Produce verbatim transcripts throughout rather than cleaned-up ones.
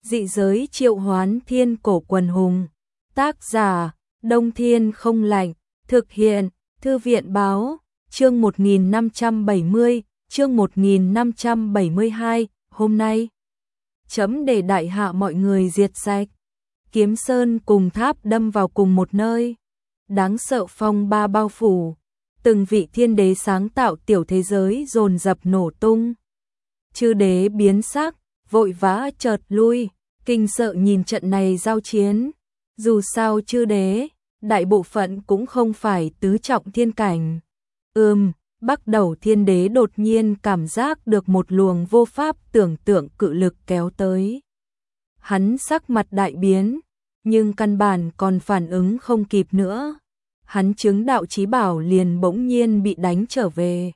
Dị giới triệu hoán thiên cổ quần hùng. Tác giả, Đông Thiên không lạnh. Thực hiện, Thư viện báo, chương một nghìn năm trăm bảy mươi, chương một nghìn năm trăm bảy mươi hai, hôm nay. Chấm để đại hạ mọi người diệt sạch. Kiếm sơn cùng tháp đâm vào cùng một nơi. Đáng sợ phong ba bao phủ. Từng vị thiên đế sáng tạo tiểu thế giới dồn dập nổ tung. Chư đế biến sắc, vội vã chợt lui, kinh sợ nhìn trận này giao chiến. Dù sao chư đế, đại bộ phận cũng không phải tứ trọng thiên cảnh. Ừm, Bắc Đầu Thiên Đế đột nhiên cảm giác được một luồng vô pháp tưởng tượng cự lực kéo tới. Hắn sắc mặt đại biến, nhưng căn bản còn phản ứng không kịp nữa. Hắn chứng đạo chí bảo liền bỗng nhiên bị đánh trở về.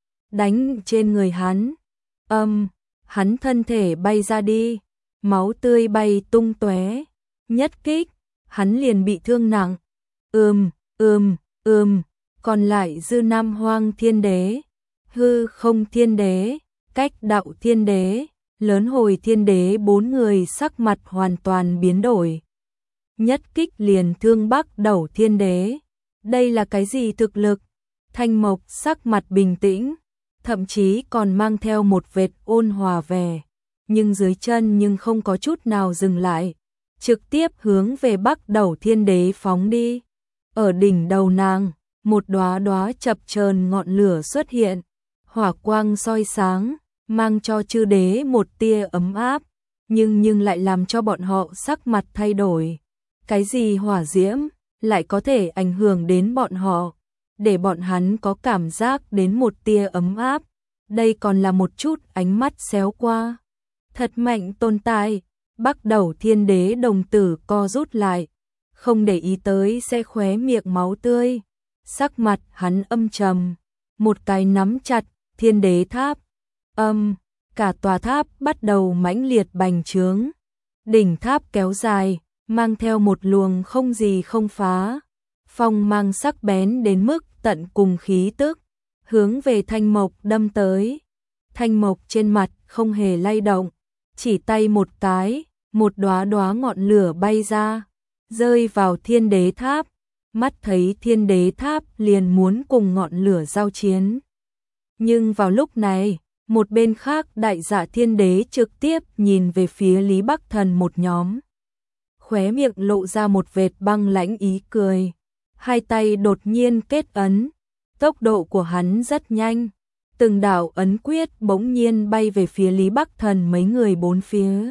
Đánh trên người hắn. Âm, hắn thân thể bay ra đi, máu tươi bay tung tóe. Nhất kích, hắn liền bị thương nặng. Ừm, ừm, ừm, còn lại dư Nam Hoang Thiên Đế, Hư Không Thiên Đế, Cách Đạo Thiên Đế, Lớn Hồi Thiên Đế bốn người sắc mặt hoàn toàn biến đổi. Nhất kích liền thương Bắc Đầu Thiên Đế. Đây là cái gì thực lực? Thanh Mộc sắc mặt bình tĩnh, thậm chí còn mang theo một vệt ôn hòa vẻ, nhưng dưới chân nhưng không có chút nào dừng lại, trực tiếp hướng về Bắc Đầu Thiên Đế phóng đi. Ở đỉnh đầu nàng, một đóa đóa chập chờn ngọn lửa xuất hiện, hỏa quang soi sáng, mang cho chư đế một tia ấm áp, nhưng nhưng lại làm cho bọn họ sắc mặt thay đổi. Cái gì hỏa diễm lại có thể ảnh hưởng đến bọn họ, để bọn hắn có cảm giác đến một tia ấm áp, đây còn là một chút ánh mắt xéo qua. Thật mạnh tồn tại. Bắc Đầu Thiên Đế đồng tử co rút lại, không để ý tới sẽ khóe miệng máu tươi. Sắc mặt hắn âm trầm, một cái nắm chặt Thiên Đế tháp. Âm, cả tòa tháp bắt đầu mãnh liệt bành trướng. Đỉnh tháp kéo dài, mang theo một luồng không gì không phá. Phong mang sắc bén đến mức tận cùng khí tức, hướng về Thanh Mộc đâm tới. Thanh Mộc trên mặt không hề lay động, chỉ tay một cái, một đóa đóa ngọn lửa bay ra, rơi vào Thiên Đế tháp. Mắt thấy Thiên Đế tháp liền muốn cùng ngọn lửa giao chiến. Nhưng vào lúc này, một bên khác Đại Dạ Thiên Đế trực tiếp nhìn về phía Lý Bắc Thần một nhóm. Khóe miệng lộ ra một vệt băng lãnh ý cười, hai tay đột nhiên kết ấn, tốc độ của hắn rất nhanh, từng đạo ấn quyết bỗng nhiên bay về phía Lý Bắc Thần mấy người bốn phía.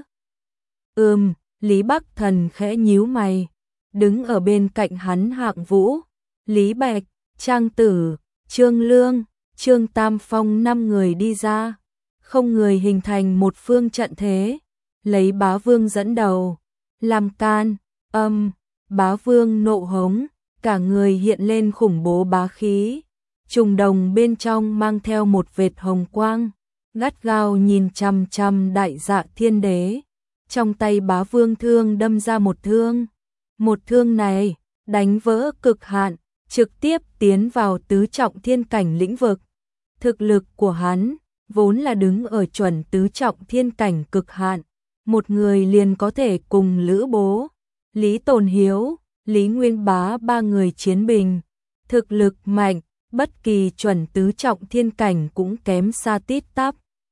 Ừm, Lý Bắc Thần khẽ nhíu mày, đứng ở bên cạnh hắn Hạng Vũ, Lý Bạch, Trang Tử, Trương Lương, Trương Tam Phong năm người đi ra, không người hình thành một phương trận thế, lấy Bá Vương dẫn đầu, làm can. Âm, Bá Vương nộ hống, cả người hiện lên khủng bố bá khí, trùng đồng bên trong mang theo một vệt hồng quang, gắt gao nhìn chằm chằm Đại Dạ Thiên Đế. Trong tay Bá Vương thương đâm ra một thương, một thương này đánh vỡ cực hạn, trực tiếp tiến vào tứ trọng thiên cảnh lĩnh vực. Thực lực của hắn vốn là đứng ở chuẩn tứ trọng thiên cảnh cực hạn, một người liền có thể cùng Lữ Bố, Lý Tồn Hiếu, Lý Nguyên Bá ba người chiến bình. Thực lực mạnh, bất kỳ chuẩn tứ trọng thiên cảnh cũng kém xa tít tắp.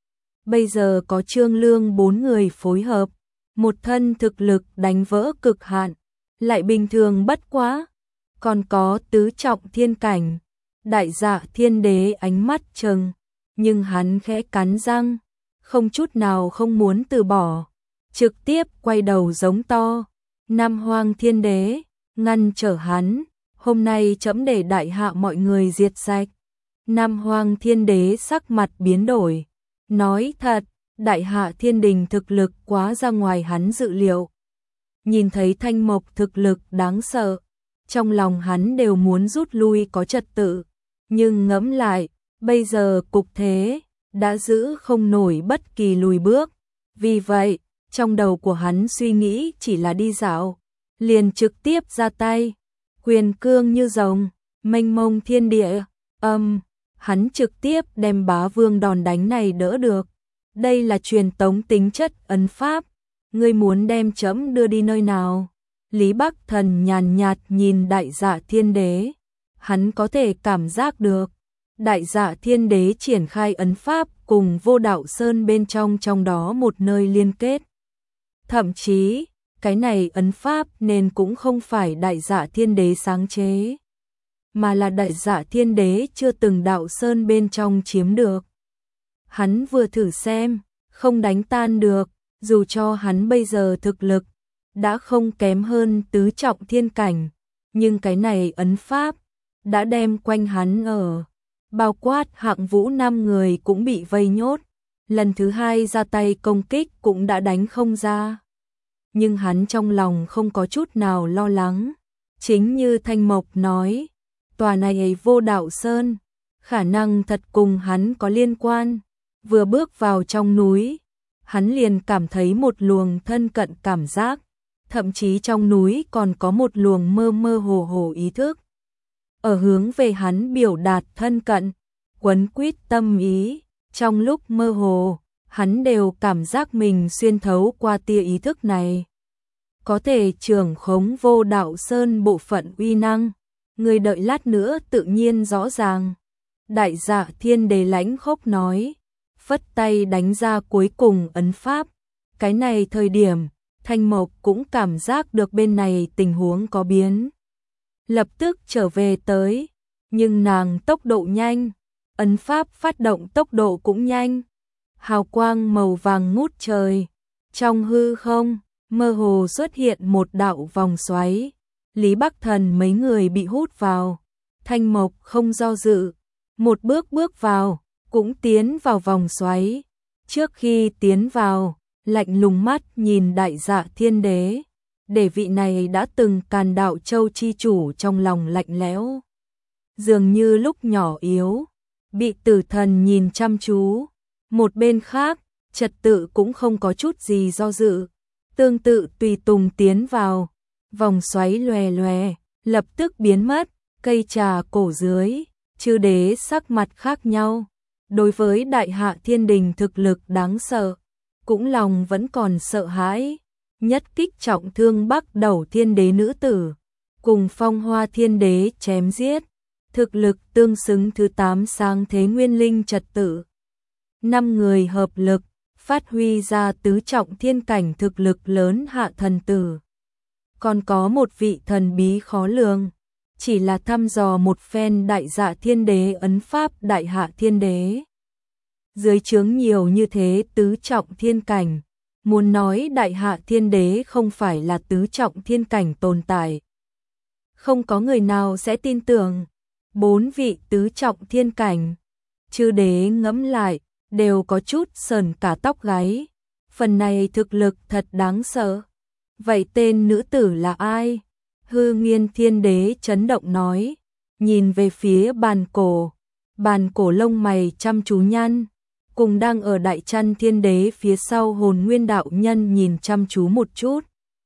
Bây giờ có Trương Lương bốn người phối hợp, một thân thực lực đánh vỡ cực hạn, lại bình thường bất quá. Còn có tứ trọng thiên cảnh, Đại Dạ Thiên Đế ánh mắt trừng, nhưng hắn khẽ cắn răng, không chút nào không muốn từ bỏ, trực tiếp quay đầu giống to. Nam Hoang Thiên Đế, ngăn trở hắn, hôm nay chấm để đại hạ mọi người diệt sạch. Nam Hoang Thiên Đế sắc mặt biến đổi, nói thật, đại hạ thiên đình thực lực quá ra ngoài hắn dự liệu. Nhìn thấy Thanh Mộc thực lực đáng sợ, trong lòng hắn đều muốn rút lui có trật tự, nhưng ngẫm lại, bây giờ cục thế đã giữ không nổi bất kỳ lùi bước, vì vậy, trong đầu của hắn suy nghĩ chỉ là đi dạo, liền trực tiếp ra tay, quyền cương như rồng, mênh mông thiên địa. Âm, hắn trực tiếp đem Bá Vương đòn đánh này đỡ được. Đây là truyền tống tính chất ấn pháp, ngươi muốn đem trẫm đưa đi nơi nào? Lý Bắc Thần nhàn nhạt nhìn Đại Dạ Thiên Đế, hắn có thể cảm giác được Đại Dạ Thiên Đế triển khai ấn pháp cùng Vô Đạo Sơn bên trong trong đó một nơi liên kết. Thậm chí, cái này ấn pháp nên cũng không phải Đại Dạ Thiên Đế sáng chế, mà là Đại Dạ Thiên Đế chưa từng Đạo Sơn bên trong chiếm được. Hắn vừa thử xem, không đánh tan được, dù cho hắn bây giờ thực lực đã không kém hơn tứ trọng thiên cảnh, nhưng cái này ấn pháp đã đem quanh hắn ở, bao quát Hạng Vũ năm người cũng bị vây nhốt, lần thứ hai ra tay công kích cũng đã đánh không ra. Nhưng hắn trong lòng không có chút nào lo lắng, chính như Thanh Mộc nói, tòa này ấy Vô Đạo Sơn, khả năng thật cùng hắn có liên quan. Vừa bước vào trong núi, hắn liền cảm thấy một luồng thân cận cảm giác, thậm chí trong núi còn có một luồng mơ mơ hồ hồ ý thức. Ở hướng về hắn biểu đạt thân cận, quấn quýt tâm ý, trong lúc mơ hồ, hắn đều cảm giác mình xuyên thấu qua tia ý thức này. Có thể trưởng khống Vô Đạo Sơn bộ phận uy năng, người đợi lát nữa tự nhiên rõ ràng. Đại Dạ Thiên Đế lãnh khốc nói, phất tay đánh ra cuối cùng ấn pháp. Cái này thời điểm, Thanh Mộc cũng cảm giác được bên này tình huống có biến. Lập tức trở về tới, nhưng nàng tốc độ nhanh, ấn pháp phát động tốc độ cũng nhanh. Hào quang màu vàng ngút trời, trong hư không, mơ hồ xuất hiện một đạo vòng xoáy. Lý Bắc Thần mấy người bị hút vào, Thanh Mộc không do dự, một bước bước vào, cũng tiến vào vòng xoáy. Trước khi tiến vào, lạnh lùng mắt nhìn Đại Dạ Thiên Đế, để vị này đã từng Càn Đạo Châu chi chủ trong lòng lạnh lẽo, dường như lúc nhỏ yếu, bị tử thần nhìn chăm chú. Một bên khác, trật tự cũng không có chút gì do dự, tương tự tùy tùng tiến vào, vòng xoáy lòe lòe, lập tức biến mất. Cây trà cổ dưới, chư đế sắc mặt khác nhau. Đối với Đại Hạ Thiên Đình thực lực đáng sợ, cũng lòng vẫn còn sợ hãi. Nhất kích trọng thương Bắc Đầu Thiên Đế nữ tử, cùng Phong Hoa Thiên Đế chém giết, thực lực tương xứng thứ tám sáng thế nguyên linh trật tự. Năm người hợp lực, phát huy ra tứ trọng thiên cảnh thực lực lớn hạ thần tử. Còn có một vị thần bí khó lường, chỉ là thăm dò một phen Đại Dạ Thiên Đế ấn pháp Đại Hạ Thiên Đế. Dưới trướng nhiều như thế tứ trọng thiên cảnh, muốn nói Đại Hạ Thiên Đế không phải là tứ trọng thiên cảnh tồn tại, không có người nào sẽ tin tưởng. Bốn vị tứ trọng thiên cảnh, chư đế ngẫm lại, đều có chút sờn cả tóc gáy. Phần này thực lực thật đáng sợ. Vậy tên nữ tử là ai? Hư Nguyên Thiên Đế chấn động nói, nhìn về phía bàn cổ. Bàn cổ lông mày chăm chú nhăn, cùng đang ở Đại Chăn Thiên Đế phía sau Hồn Nguyên đạo nhân nhìn chăm chú một chút.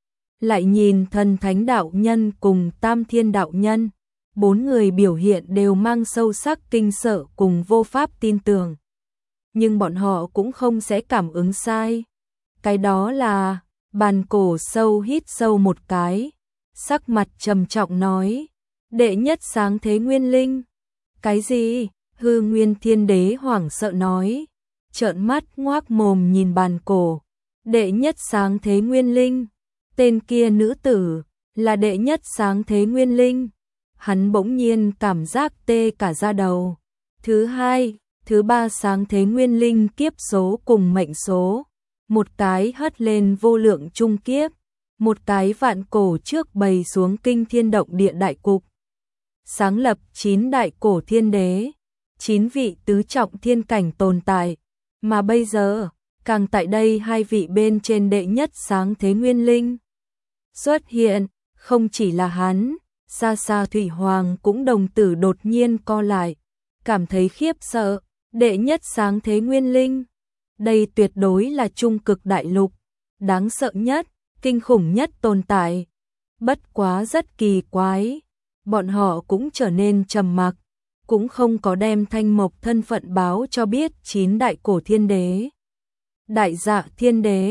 Lại nhìn Thần Thánh đạo nhân cùng Tam Thiên đạo nhân, bốn người biểu hiện đều mang sâu sắc kinh sợ cùng vô pháp tin tưởng. Nhưng bọn họ cũng không sẽ cảm ứng sai. Cái đó là, bàn cổ sâu hít sâu một cái, sắc mặt trầm trọng nói, đệ nhất sáng thế nguyên linh. Cái gì? Hư Nguyên Thiên Đế hoảng sợ nói, trợn mắt ngoác mồm nhìn bàn cổ. Đệ nhất sáng thế nguyên linh, tên kia nữ tử, là đệ nhất sáng thế nguyên linh. Hắn bỗng nhiên cảm giác tê cả da đầu. Thứ hai, thứ ba sáng thế nguyên linh kiếp số cùng mệnh số. Một cái hất lên vô lượng trung kiếp, một cái vạn cổ trước bày xuống kinh thiên động địa đại cục. Sáng lập chín đại cổ thiên đế, chín vị tứ trọng thiên cảnh tồn tại, mà bây giờ, càng tại đây hai vị bên trên đệ nhất sáng thế nguyên linh xuất hiện, không chỉ là hắn, xa xa Thủy Hoàng cũng đồng tử đột nhiên co lại, cảm thấy khiếp sợ. Đệ nhất sáng thế nguyên linh, đây tuyệt đối là trung cực đại lục, đáng sợ nhất, kinh khủng nhất tồn tại. Bất quá rất kỳ quái, bọn họ cũng trở nên trầm mặc, cũng không có đem Thanh Mộc thân phận báo cho biết chín đại cổ thiên đế. Đại Dạ Thiên Đế,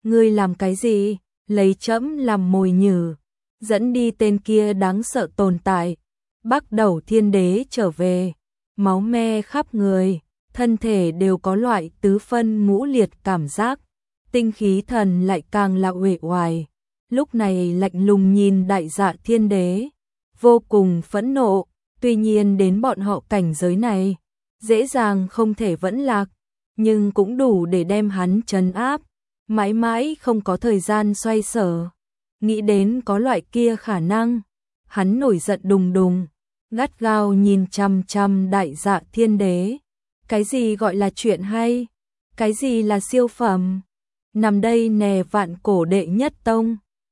Ngươi làm cái gì? Lấy trẫm làm mồi nhử, dẫn đi tên kia đáng sợ tồn tại. Bắc Đầu Thiên Đế trở về, máu me khắp người, thân thể đều có loại tứ phân ngũ liệt cảm giác, tinh khí thần lại càng là uể oải. Lúc này lạnh lùng nhìn Đại Dạ Thiên Đế, vô cùng phẫn nộ, tuy nhiên đến bọn họ cảnh giới này, dễ dàng không thể vẫn lạc, nhưng cũng đủ để đem hắn trấn áp, mãi mãi không có thời gian xoay sở. Nghĩ đến có loại kia khả năng, hắn nổi giận đùng đùng, gắt gao nhìn chằm chằm Đại Dạ Thiên Đế. Cái gì gọi là chuyện hay? Cái gì là siêu phẩm? Nằm đây nè vạn cổ đệ nhất tông,